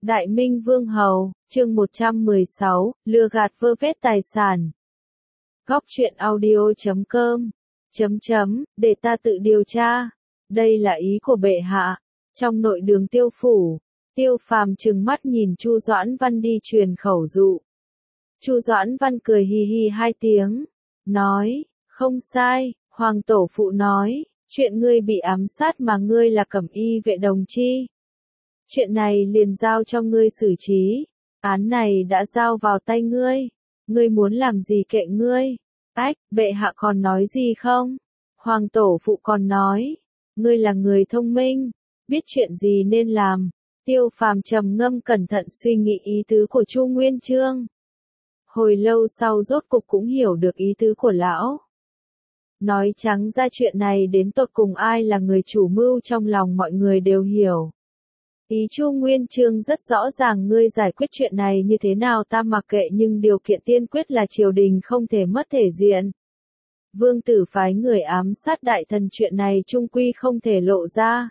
Đại Minh Vương Hầu, chương 116, lừa gạt vơ vét tài sản. Góc truyện audio.com, để ta tự điều tra. Đây là ý của bệ hạ. Trong nội đường Tiêu phủ, Tiêu Phàm trừng mắt nhìn Chu Doãn Văn đi truyền khẩu dụ. Chu Doãn Văn cười hì hì hai tiếng, nói, không sai, Hoàng tổ phụ nói, chuyện ngươi bị ám sát mà ngươi là Cẩm Y vệ đồng chi. Chuyện này liền giao cho ngươi xử trí, án này đã giao vào tay ngươi muốn làm gì kệ ngươi. Ách, bệ hạ còn nói gì không? Hoàng tổ phụ còn nói, ngươi là người thông minh, biết chuyện gì nên làm. Tiêu Phàm trầm ngâm cẩn thận suy nghĩ ý tứ của Chu Nguyên Chương. Hồi lâu sau rốt cục cũng hiểu được ý tứ của lão. Nói trắng ra chuyện này đến tột cùng ai là người chủ mưu trong lòng mọi người đều hiểu. Ý Chu Nguyên Chương rất rõ ràng, ngươi giải quyết chuyện này như thế nào ta mặc kệ, nhưng điều kiện tiên quyết là triều đình không thể mất thể diện. Vương tử phái người ám sát đại thần, chuyện này chung quy không thể lộ ra.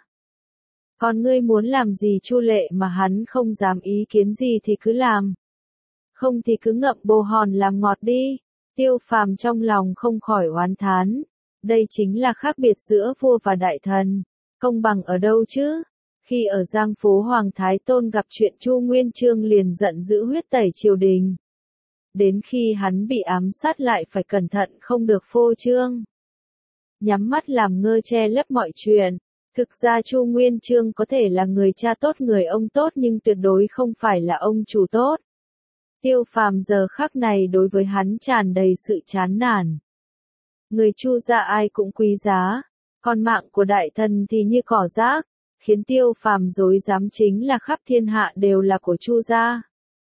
Còn ngươi muốn làm gì Chu Lệ mà hắn không dám ý kiến gì thì cứ làm. Không thì cứ ngậm bồ hòn làm ngọt đi. Tiêu Phàm trong lòng không khỏi oán thán. Đây chính là khác biệt giữa vua và đại thần. Công bằng ở đâu chứ? Khi ở Giang Phố Hoàng Thái Tôn gặp chuyện Chu Nguyên Chương liền giận dữ huyết tẩy triều đình. Đến khi hắn bị ám sát lại phải cẩn thận không được phô trương. Nhắm mắt làm ngơ che lấp mọi chuyện. Thực ra Chu Nguyên Chương có thể là người cha tốt, người ông tốt, nhưng tuyệt đối không phải là ông chủ tốt. Tiêu Phàm giờ khắc này đối với hắn tràn đầy sự chán nản. Người Chu gia ai cũng quý giá, còn mạng của đại thần thì như cỏ rác, khiến Tiêu Phàm rối rắm chính là khắp thiên hạ đều là của Chu gia.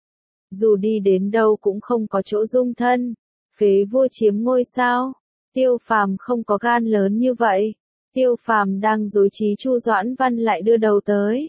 Dù đi đến đâu cũng không có chỗ dung thân, phế vua chiếm ngôi sao? Tiêu Phàm không có gan lớn như vậy. Tiêu Phàm đang rối trí, Chu Doãn Văn lại đưa đầu tới.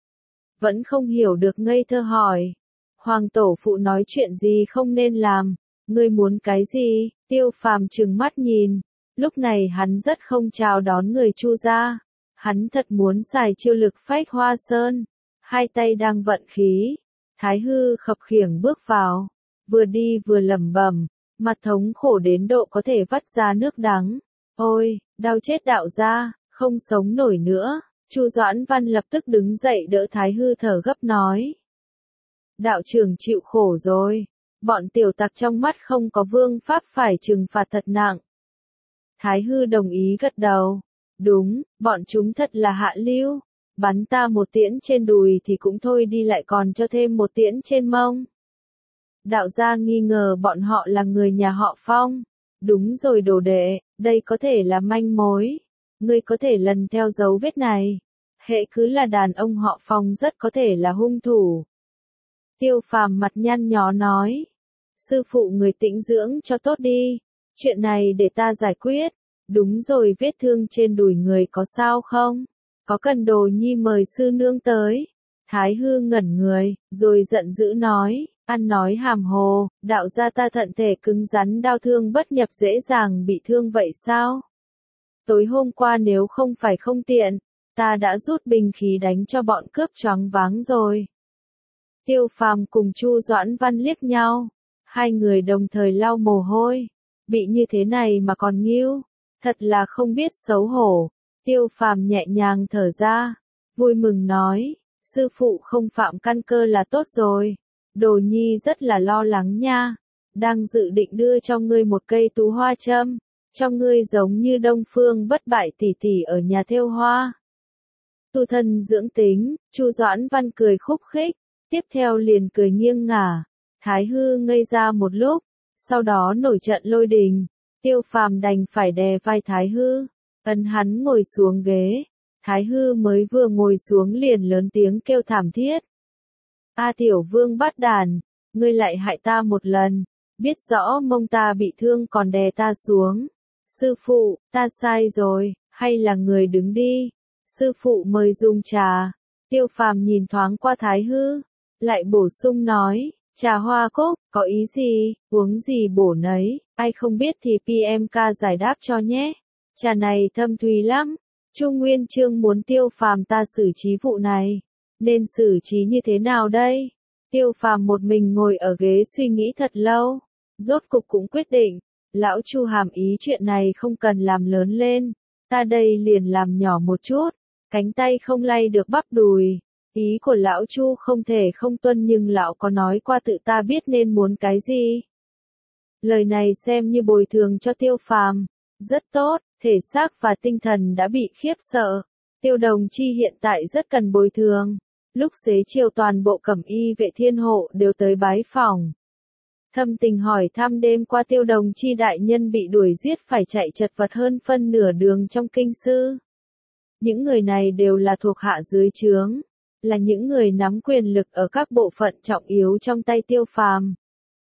Vẫn không hiểu được ngây thơ hỏi. Hoàng tổ phụ nói chuyện gì không nên làm, ngươi muốn cái gì? Tiêu Phàm trừng mắt nhìn, lúc này hắn rất không chào đón người Chu gia. Hắn thật muốn xài chiêu lực phách hoa sơn, hai tay đang vận khí. Thái hư khập khiễng bước vào, vừa đi vừa lẩm bẩm, mặt thống khổ đến độ có thể vắt ra nước đắng. Ôi, đau chết đạo gia, không sống nổi nữa. Chu Doãn Văn lập tức đứng dậy đỡ Thái hư thở gấp nói. Đạo trưởng chịu khổ rồi, bọn tiểu tặc trong mắt không có vương pháp phải trừng phạt thật nặng. Thái hư đồng ý gật đầu. Đúng, bọn chúng thật là hạ lưu. Bắn ta một tiễn trên đùi thì cũng thôi đi, lại còn cho thêm một tiễn trên mông. Đạo gia nghi ngờ bọn họ là người nhà họ Phong. Đúng rồi đồ đệ, đây có thể là manh mối. Ngươi có thể lần theo dấu vết này. Hệ cứ là đàn ông họ Phong rất có thể là hung thủ. Tiêu Phàm mặt nhăn nhó nói. Sư phụ người tĩnh dưỡng cho tốt đi. Chuyện này để ta giải quyết. Đúng rồi, vết thương trên đùi người có sao không? Có cần Đồ Nhi mời sư nương tới? Thái hư ngẩn người, rồi giận dữ nói, ăn nói hàm hồ, đạo gia ta thận thể cứng rắn, đau thương bất nhập, dễ dàng bị thương vậy sao? Tối hôm qua nếu không phải không tiện, ta đã rút binh khí đánh cho bọn cướp choáng váng rồi. Tiêu Phàm cùng Chu Doãn Văn liếc nhau, hai người đồng thời lau mồ hôi, bị như thế này mà còn nghêu, thật là không biết xấu hổ. Tiêu Phàm nhẹ nhàng thở ra, vui mừng nói, sư phụ không phạm căn cơ là tốt rồi. Đồ Nhi rất là lo lắng nha, đang dự định đưa cho ngươi một cây tú hoa châm, cho ngươi giống như Đông Phương Bất Bại tỷ tỷ ở nhà thêu hoa. Tu thân dưỡng tính. Chu Doãn Văn cười khúc khích, tiếp theo liền cười nghiêng ngả. Thái hư ngây ra một lúc, sau đó nổi trận lôi đình. Tiêu Phàm đành phải đè vai Thái hư, ấn hắn ngồi xuống ghế. Thái hư mới vừa ngồi xuống liền lớn tiếng kêu thảm thiết. A tiểu vương bát đàn, ngươi lại hại ta một lần, biết rõ mông ta bị thương còn đè ta xuống. Sư phụ, ta sai rồi, hay là người đứng đi. Sư phụ mời dùng trà. Tiêu Phàm nhìn thoáng qua Thái hư, lại bổ sung nói, trà hoa cúc, có ý gì, uống gì bổ nấy, ai không biết thì PMK giải đáp cho nhé. Trà này thâm thúy lắm. Chu Nguyên Chương muốn Tiêu Phàm ta xử trí vụ này. Nên xử trí như thế nào đây? Tiêu Phàm một mình ngồi ở ghế suy nghĩ thật lâu. Rốt cục cũng quyết định. Lão Chu hàm ý chuyện này không cần làm lớn lên. Ta đây liền làm nhỏ một chút. Cánh tay không lay được bắp đùi. Ý của lão Chu không thể không tuân nhưng lão có nói qua tự ta biết nên muốn cái gì. Lời này xem như bồi thường cho Tiêu Phàm. Rất tốt, thể xác và tinh thần đã bị khiếp sợ. Tiêu Đồng Chi hiện tại rất cần bồi thường. Lúc xế chiều toàn bộ cẩm y vệ thiên hộ đều tới bái phỏng. Thâm Tình hỏi thăm đêm qua Tiêu Đồng Chi đại nhân bị đuổi giết phải chạy chật vật hơn phân nửa đường trong kinh sư. Những người này đều là thuộc hạ dưới trướng, là những người nắm quyền lực ở các bộ phận trọng yếu trong tay Tiêu Phàm.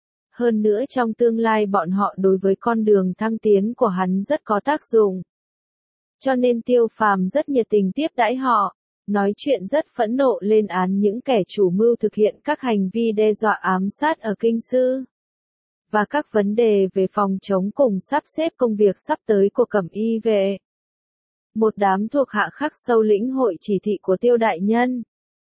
Hơn nữa trong tương lai bọn họ đối với con đường thăng tiến của hắn rất có tác dụng. Cho nên Tiêu Phàm rất nhiệt tình tiếp đãi họ, nói chuyện rất phẫn nộ lên án những kẻ chủ mưu thực hiện các hành vi đe dọa ám sát ở kinh sư. Và các vấn đề về phòng chống cùng sắp xếp công việc sắp tới của cẩm y vệ. Một đám thuộc hạ khắc sâu lĩnh hội chỉ thị của Tiêu đại nhân.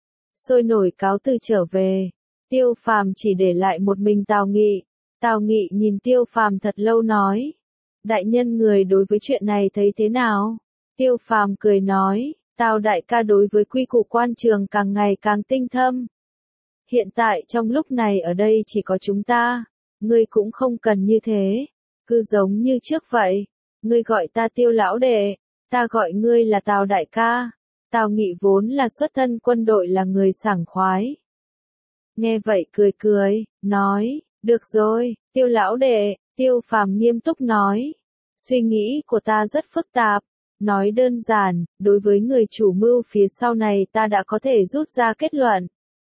Sôi nổi cáo từ trở về. Tiêu Phàm chỉ để lại một mình Tào Nghị. Tào Nghị nhìn Tiêu Phàm thật lâu nói. Đại nhân người đối với chuyện này thấy thế nào? Tiêu Phàm cười nói. Tào đại ca đối với quy củ quan trường càng ngày càng tinh thâm. Hiện tại trong lúc này ở đây chỉ có chúng ta. Ngươi cũng không cần như thế. Cứ giống như trước vậy. Ngươi gọi ta Tiêu lão đệ. Ta gọi ngươi là Tào đại ca. Tào Nghị vốn là xuất thân quân đội là người sảng khoái. Nghe vậy cười cười, nói, được rồi, Tiêu lão đệ. Tiêu Phàm nghiêm túc nói. Suy nghĩ của ta rất phức tạp. Nói đơn giản, đối với người chủ mưu phía sau này ta đã có thể rút ra kết luận.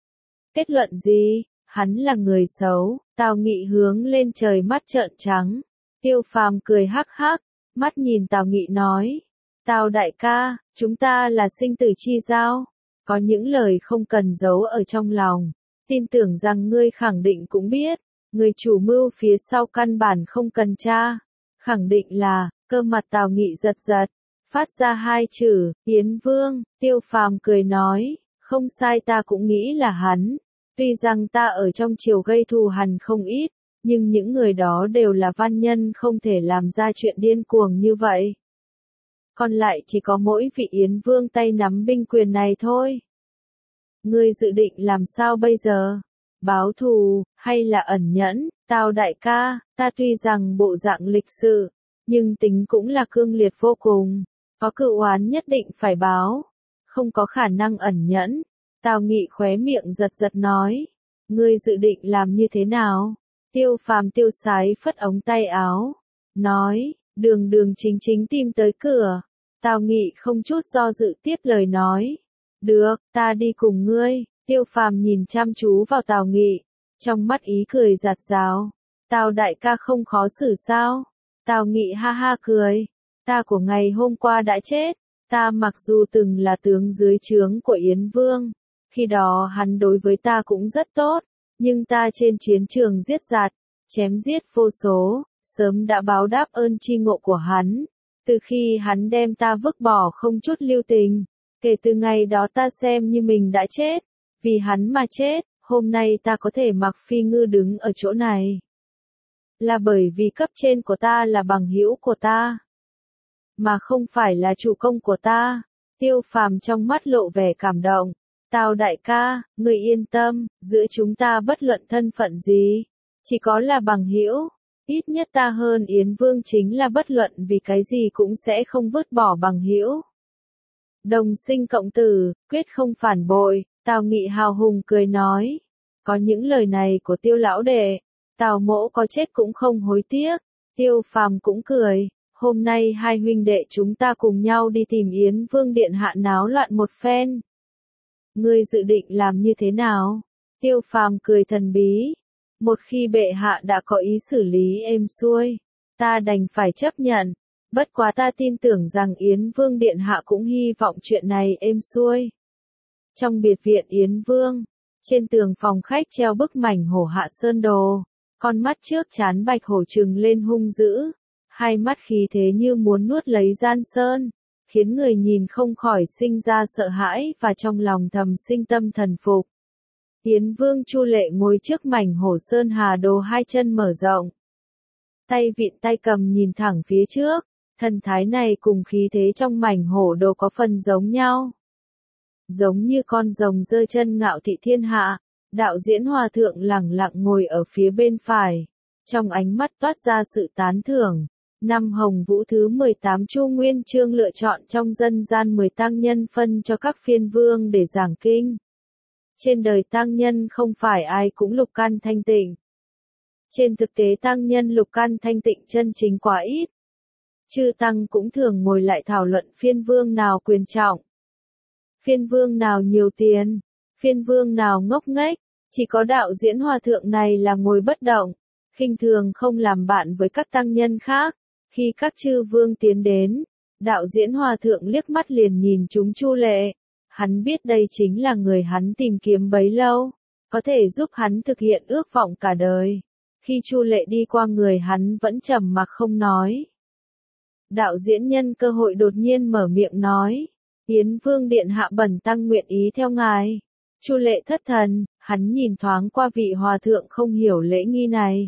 Kết luận gì? Hắn là người xấu. Tào Nghị hướng lên trời mắt trợn trắng. Tiêu Phàm cười hắc hắc, mắt nhìn Tào Nghị nói. Tào đại ca, chúng ta là sinh tử chi giao. Có những lời không cần giấu ở trong lòng. Tin tưởng rằng ngươi khẳng định cũng biết. Người chủ mưu phía sau căn bản không cần tra. Khẳng định là, cơ mặt Tào Nghị giật giật. Phát ra hai chữ, Yến Vương. Tiêu Phàm cười nói, không sai ta cũng nghĩ là hắn. Tuy rằng ta ở trong triều gây thù hằn không ít, nhưng những người đó đều là văn nhân không thể làm ra chuyện điên cuồng như vậy. Còn lại chỉ có mỗi vị Yến Vương tay nắm binh quyền này thôi. Ngươi dự định làm sao bây giờ? Báo thù, hay là ẩn nhẫn? Tào đại ca, ta tuy rằng bộ dạng lịch sự, nhưng tính cũng là cương liệt vô cùng. Có cự oán nhất định phải báo. Không có khả năng ẩn nhẫn. Tào Nghị khóe miệng giật giật nói. Ngươi dự định làm như thế nào? Tiêu Phàm tiêu sái phất ống tay áo. Nói, đường đường chính chính tìm tới cửa. Tào Nghị không chút do dự tiếp lời nói. Được, ta đi cùng ngươi. Tiêu Phàm nhìn chăm chú vào Tào Nghị. Trong mắt ý cười giạt rào. Tào đại ca không khó xử sao? Tào Nghị ha ha cười. Ta của ngày hôm qua đã chết. Ta mặc dù từng là tướng dưới trướng của Yến Vương. Khi đó hắn đối với ta cũng rất tốt. Nhưng ta trên chiến trường giết giạt, chém giết vô số, sớm đã báo đáp ơn tri ngộ của hắn. Từ khi hắn đem ta vứt bỏ không chút lưu tình, kể từ ngày đó ta xem như mình đã chết. Vì hắn mà chết, hôm nay ta có thể mặc phi ngư đứng ở chỗ này. Là bởi vì cấp trên của ta là bằng hữu của ta. Mà không phải là chủ công của ta. Tiêu Phàm trong mắt lộ vẻ cảm động. Tào đại ca, người yên tâm, giữa chúng ta bất luận thân phận gì. Chỉ có là bằng hữu. Ít nhất ta hơn Yến Vương chính là bất luận vì cái gì cũng sẽ không vứt bỏ bằng hữu. Đồng sinh cộng tử, quyết không phản bội. Tào Nghị hào hùng cười nói. Có những lời này của Tiêu lão đệ, Tào mỗ có chết cũng không hối tiếc. Tiêu Phàm cũng cười. Hôm nay hai huynh đệ chúng ta cùng nhau đi tìm Yến Vương điện hạ náo loạn một phen. Ngươi dự định làm như thế nào? Tiêu Phàm cười thần bí. Một khi bệ hạ đã có ý xử lý êm xuôi, ta đành phải chấp nhận. Bất quá ta tin tưởng rằng Yến Vương điện hạ cũng hy vọng chuyện này êm xuôi. Trong biệt viện Yến Vương, trên tường phòng khách treo bức mảnh hổ Hạ Sơn đồ. Con mắt trước trán bạch hổ trừng lên hung dữ. Hai mắt khí thế như muốn nuốt lấy Gian Sơn. khiến người nhìn không khỏi sinh ra sợ hãi và trong lòng thầm sinh tâm thần phục. Yến Vương Chu Lệ ngồi trước mảnh hổ sơn hà đồ, hai chân mở rộng. Tay vịn tay cầm nhìn thẳng phía trước, thần thái này cùng khí thế trong mảnh hổ đồ có phần giống nhau. Giống như con rồng giơ chân ngạo thị thiên hạ, đạo diễn hòa thượng lẳng lặng ngồi ở phía bên phải. Trong ánh mắt toát ra sự tán thưởng. Năm Hồng Vũ thứ 18 Chu Nguyên Chương lựa chọn trong dân gian 10 tăng nhân phân cho các phiên vương để giảng kinh. Trên đời tăng nhân không phải ai cũng lục căn thanh tịnh. Trên thực tế tăng nhân lục căn thanh tịnh chân chính quá ít. Chư tăng cũng thường ngồi lại thảo luận phiên vương nào quyền trọng, phiên vương nào nhiều tiền, phiên vương nào ngốc nghếch. Chỉ có đạo diễn hòa thượng này là ngồi bất động, khinh thường không làm bạn với các tăng nhân khác. Khi các chư vương tiến đến, đạo diễn hòa thượng liếc mắt liền nhìn chúng Chu Lệ. Hắn biết đây chính là người hắn tìm kiếm bấy lâu, có thể giúp hắn thực hiện ước vọng cả đời. Khi Chu Lệ đi qua người hắn vẫn trầm mặc không nói. Đạo diễn nhân cơ hội đột nhiên mở miệng nói, Yến Vương điện hạ bần tăng nguyện ý theo ngài. Chu Lệ thất thần, hắn nhìn thoáng qua vị hòa thượng không hiểu lễ nghi này.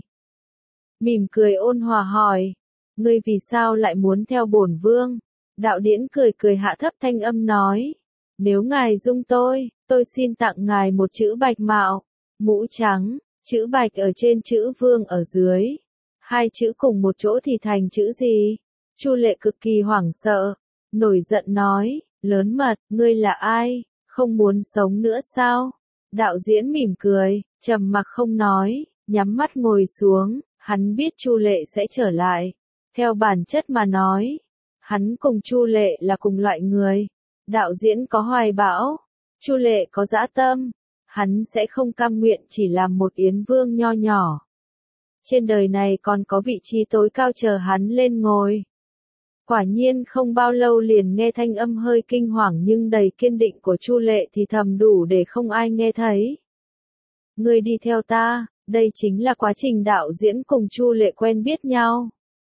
Mỉm cười ôn hòa hỏi, ngươi vì sao lại muốn theo bổn vương? Đạo điển cười cười hạ thấp thanh âm nói, nếu ngài dung tôi xin tặng ngài một chữ bạch mạo, mũ trắng, chữ bạch ở trên chữ vương ở dưới. Hai chữ cùng một chỗ thì thành chữ gì? Chu Lệ cực kỳ hoảng sợ, nổi giận nói, lớn mật, ngươi là ai? Không muốn sống nữa sao? Đạo diễn mỉm cười, trầm mặc không nói, nhắm mắt ngồi xuống, hắn biết Chu Lệ sẽ trở lại. Theo bản chất mà nói, hắn cùng Chu Lệ là cùng loại người. Đạo diễn có hoài bão, Chu Lệ có dã tâm, hắn sẽ không cam nguyện chỉ làm một Yến Vương nho nhỏ. Trên đời này còn có vị trí tối cao chờ hắn lên ngồi. Quả nhiên không bao lâu liền nghe thanh âm hơi kinh hoàng nhưng đầy kiên định của Chu Lệ thì thầm đủ để không ai nghe thấy. Ngươi đi theo ta, đây chính là quá trình đạo diễn cùng Chu Lệ quen biết nhau.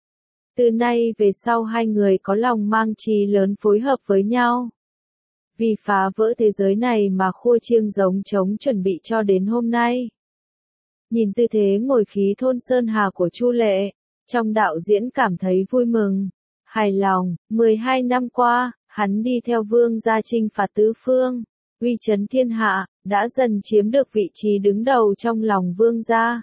Từ nay về sau hai người có lòng mang chí lớn phối hợp với nhau. Vì phá vỡ thế giới này mà khua chiêng giống trống chuẩn bị cho đến hôm nay. Nhìn tư thế ngồi khí thôn sơn hà của Chu Lệ, trong đạo diễn cảm thấy vui mừng, hài lòng. 12 năm qua, hắn đi theo vương gia chinh phạt tứ phương, uy chấn thiên hạ, đã dần chiếm được vị trí đứng đầu trong lòng vương gia.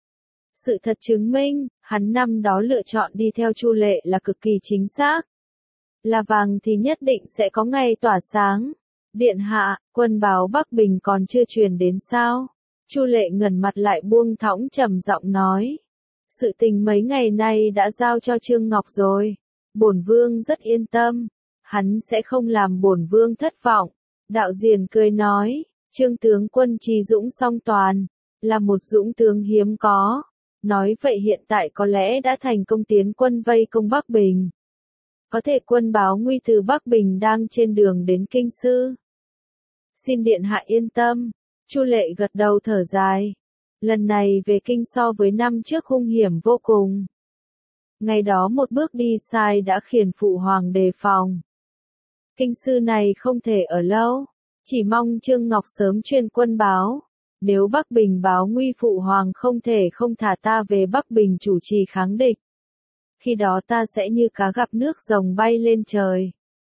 Sự thật chứng minh, hắn năm đó lựa chọn đi theo Chu Lệ là cực kỳ chính xác. Là vàng thì nhất định sẽ có ngày tỏa sáng. Điện hạ, quân báo Bắc Bình còn chưa truyền đến sao? Chu Lệ ngẩng mặt lại buông thõng trầm giọng nói. Sự tình mấy ngày nay đã giao cho Trương Ngọc rồi. Bổn vương rất yên tâm. Hắn sẽ không làm bổn vương thất vọng. Đạo diễn cười nói, Trương tướng quân trí dũng song toàn, là một dũng tướng hiếm có. Nói vậy hiện tại có lẽ đã thành công tiến quân vây công Bắc Bình. Có thể quân báo nguy từ Bắc Bình đang trên đường đến Kinh Sư. Xin điện hạ yên tâm. Chu Lệ gật đầu thở dài. Lần này về Kinh so với năm trước hung hiểm vô cùng. Ngày đó một bước đi sai đã khiến phụ hoàng đề phòng. Kinh Sư này không thể ở lâu. Chỉ mong Trương Ngọc sớm truyền quân báo. Nếu Bắc Bình báo nguy phụ hoàng không thể không thả ta về Bắc Bình chủ trì kháng địch. Khi đó ta sẽ như cá gặp nước rồng bay lên trời.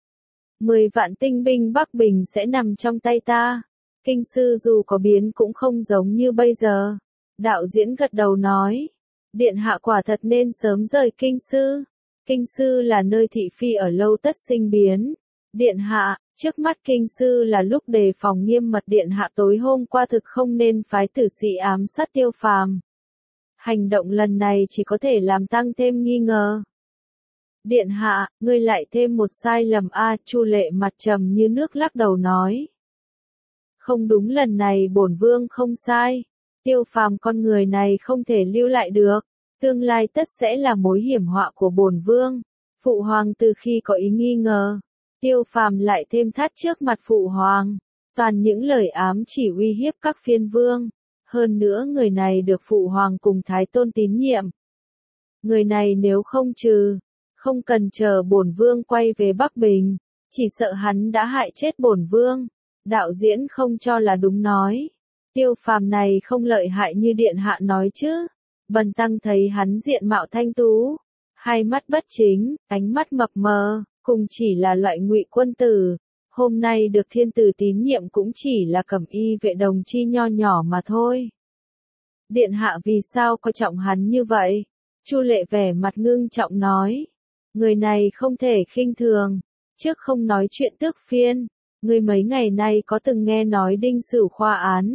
10 vạn tinh binh Bắc Bình sẽ nằm trong tay ta. Kinh Sư dù có biến cũng không giống như bây giờ. Đạo diễn gật đầu nói. Điện hạ quả thật nên sớm rời Kinh Sư. Kinh Sư là nơi thị phi ở lâu tất sinh biến. Điện hạ, trước mắt Kinh Sư là lúc đề phòng nghiêm mật. Điện hạ tối hôm qua thực không nên phái tử sĩ ám sát Tiêu Phàm. Hành động lần này chỉ có thể làm tăng thêm nghi ngờ. Điện hạ, ngươi lại thêm một sai lầm a. Chu Lệ mặt trầm như nước lắc đầu nói. Không đúng, lần này bổn vương không sai. Tiêu Phàm con người này không thể lưu lại được. Tương lai tất sẽ là mối hiểm họa của bổn vương. Phụ hoàng từ khi có ý nghi ngờ, Tiêu Phàm lại thêm thắt trước mặt phụ hoàng. Toàn những lời ám chỉ uy hiếp các phiên vương. Hơn nữa người này được phụ hoàng cùng Thái Tôn tín nhiệm. Người này nếu không trừ, không cần chờ bổn vương quay về Bắc Bình, chỉ sợ hắn đã hại chết bổn vương. Đạo diễn không cho là đúng nói. Tiêu Phàm này không lợi hại như điện hạ nói chứ. Bần tăng thấy hắn diện mạo thanh tú, hai mắt bất chính, ánh mắt mập mờ, cùng chỉ là loại ngụy quân tử. Hôm nay được thiên tử tín nhiệm cũng chỉ là cẩm y vệ đồng chi nho nhỏ mà thôi. Điện hạ vì sao coi trọng hắn như vậy? Chu Lệ vẻ mặt ngưng trọng nói. Người này không thể khinh thường. Trước không nói chuyện tước phiên, người mấy ngày nay có từng nghe nói Đinh Sửu khoa án.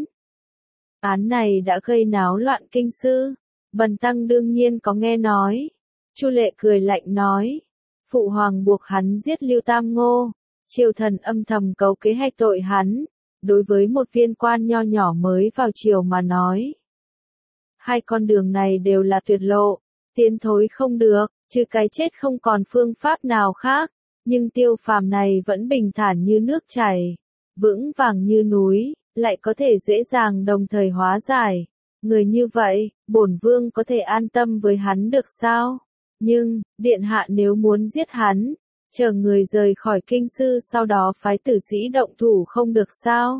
Án này đã gây náo loạn kinh sư. Bần tăng đương nhiên có nghe nói. Chu Lệ cười lạnh nói. Phụ hoàng buộc hắn giết Lưu Tam Ngô. Triều thần âm thầm cấu kế hạch tội hắn. Đối với một viên quan nho nhỏ mới vào triều mà nói. Hai con đường này đều là tuyệt lộ. Tiến thối không được, trừ cái chết không còn phương pháp nào khác. Nhưng Tiêu Phàm này vẫn bình thản như nước chảy. Vững vàng như núi, lại có thể dễ dàng đồng thời hóa giải. Người như vậy, bổn vương có thể an tâm với hắn được sao? Nhưng, điện hạ nếu muốn giết hắn, chờ người rời khỏi kinh sư sau đó phái tử sĩ động thủ không được sao?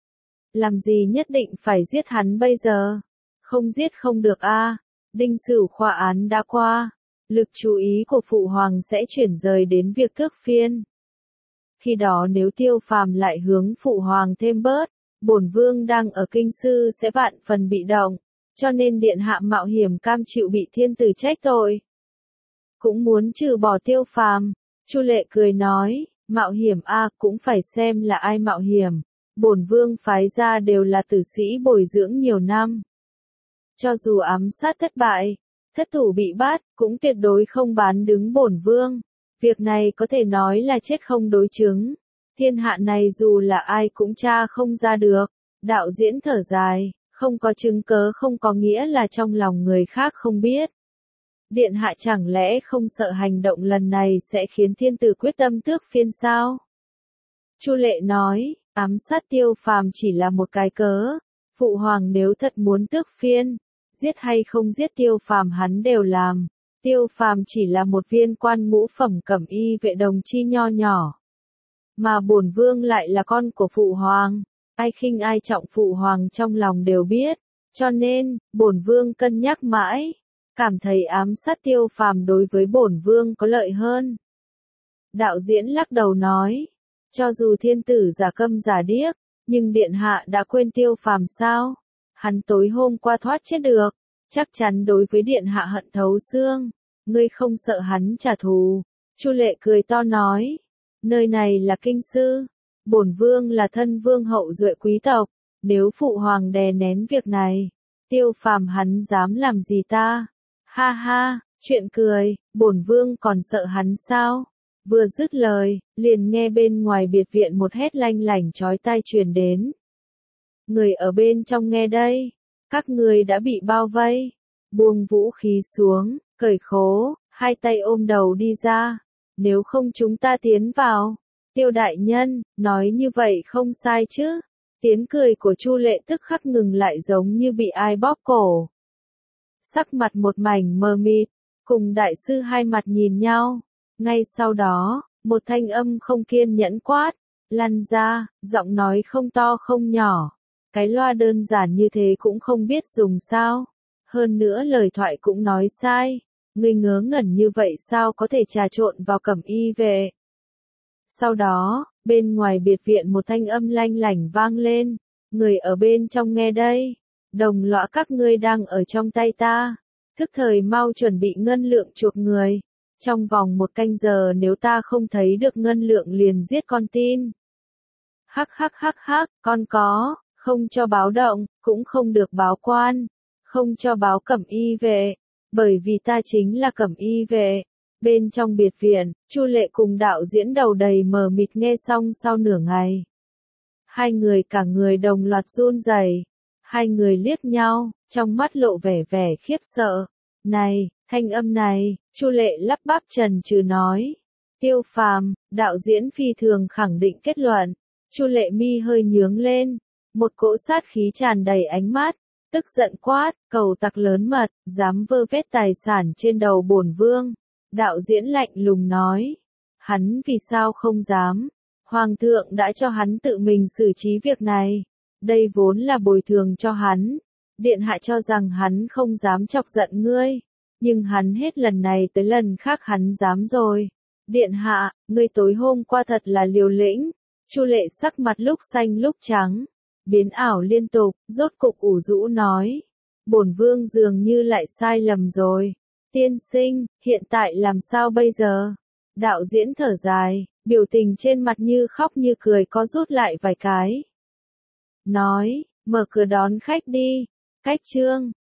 Làm gì nhất định phải giết hắn bây giờ? Không giết không được a. Đinh Sửu khoa án đã qua, lực chú ý của phụ hoàng sẽ chuyển rời đến việc tước phiên. Khi đó nếu Tiêu Phàm lại hướng phụ hoàng thêm bớt, bổn vương đang ở kinh sư sẽ vạn phần bị động, cho nên điện hạ mạo hiểm cam chịu bị thiên tử trách tội. Cũng muốn trừ bỏ Tiêu Phàm. Chu Lệ cười nói, mạo hiểm a cũng phải xem là ai mạo hiểm. Bổn vương phái ra đều là tử sĩ bồi dưỡng nhiều năm. Cho dù ám sát thất bại, thất thủ bị bắt, cũng tuyệt đối không bán đứng bổn vương. Việc này có thể nói là chết không đối chứng. Thiên hạ này dù là ai cũng tra không ra được. Đạo diễn thở dài, không có chứng cớ không có nghĩa là trong lòng người khác không biết. Điện hạ chẳng lẽ không sợ hành động lần này sẽ khiến thiên tử quyết tâm tước phiên sao? Chu Lệ nói, ám sát Tiêu Phàm chỉ là một cái cớ. Phụ hoàng nếu thật muốn tước phiên, giết hay không giết Tiêu Phàm hắn đều làm. Tiêu Phàm chỉ là một viên quan ngũ phẩm cẩm y vệ đồng chi nho nhỏ. Mà bổn vương lại là con của phụ hoàng. Ai khinh ai trọng phụ hoàng trong lòng đều biết. Cho nên, bổn vương cân nhắc mãi. Cảm thấy ám sát Tiêu Phàm đối với bổn vương có lợi hơn. Đạo diễn lắc đầu nói. Cho dù thiên tử giả câm giả điếc, nhưng điện hạ đã quên Tiêu Phàm sao? Hắn tối hôm qua thoát chết được. Chắc chắn đối với điện hạ hận thấu xương. Ngươi không sợ hắn trả thù. Chu Lệ cười to nói. Nơi này là kinh sư. Bổn vương là thân vương hậu duệ quý tộc. Nếu phụ hoàng đè nén việc này, Tiêu Phàm hắn dám làm gì ta? Ha ha, chuyện cười, bổn vương còn sợ hắn sao? Vừa dứt lời, liền nghe bên ngoài biệt viện một hét lanh lảnh chói tai truyền đến. Người ở bên trong nghe đây, các người đã bị bao vây. Buông vũ khí xuống, cởi khố, hai tay ôm đầu đi ra. Nếu không chúng ta tiến vào. Tiêu đại nhân, nói như vậy không sai chứ. Tiếng cười của Chu Lệ tức khắc ngừng lại giống như bị ai bóp cổ. Sắc mặt một mảnh mờ mịt, cùng đại sư hai mặt nhìn nhau. Ngay sau đó, một thanh âm không kiên nhẫn quát, lăn ra, giọng nói không to không nhỏ. Cái loa đơn giản như thế cũng không biết dùng sao. Hơn nữa lời thoại cũng nói sai. Ngươi ngớ ngẩn như vậy sao có thể trà trộn vào cẩm y vệ. Sau đó, bên ngoài biệt viện một thanh âm lanh lảnh vang lên. Người ở bên trong nghe đây. Đồng lõa các ngươi đang ở trong tay ta. Thức thời mau chuẩn bị ngân lượng chuộc người. Trong vòng 1 canh giờ nếu ta không thấy được ngân lượng liền giết con tin. Hắc hắc hắc hắc, con có, không cho báo động, cũng không được báo quan. Không cho báo cẩm y vệ. Bởi vì ta chính là cẩm y vệ. Bên trong biệt viện, Chu Lệ cùng đạo diễn đầu đầy mờ mịt nghe xong sau nửa ngày. Hai người cả người đồng loạt run rẩy. Hai người liếc nhau, trong mắt lộ vẻ vẻ khiếp sợ. Này, thanh âm này, Chu Lệ lắp bắp chần chừ nói. Tiêu Phàm, đạo diễn phi thường khẳng định kết luận. Chu Lệ mi hơi nhướng lên, một cỗ sát khí tràn đầy ánh mắt, tức giận quát, cầu tặc lớn mật, dám vơ vét tài sản trên đầu bổn vương. Đạo diễn lạnh lùng nói. hắn vì sao không dám? Hoàng thượng đã cho hắn tự mình xử trí việc này. Đây vốn là bồi thường cho hắn. Điện hạ cho rằng hắn không dám chọc giận ngươi. Nhưng hắn hết lần này tới lần khác hắn dám rồi. Điện hạ, ngươi tối hôm qua thật là liều lĩnh. Chu Lệ sắc mặt lúc xanh lúc trắng, biến ảo liên tục, rốt cục ủ rũ nói. Bổn vương dường như lại sai lầm rồi. Tiên sinh, hiện tại làm sao bây giờ? Đạo diễn thở dài, biểu tình trên mặt như khóc như cười có rút lại vài cái. Nói, mở cửa đón khách đi. Cách chương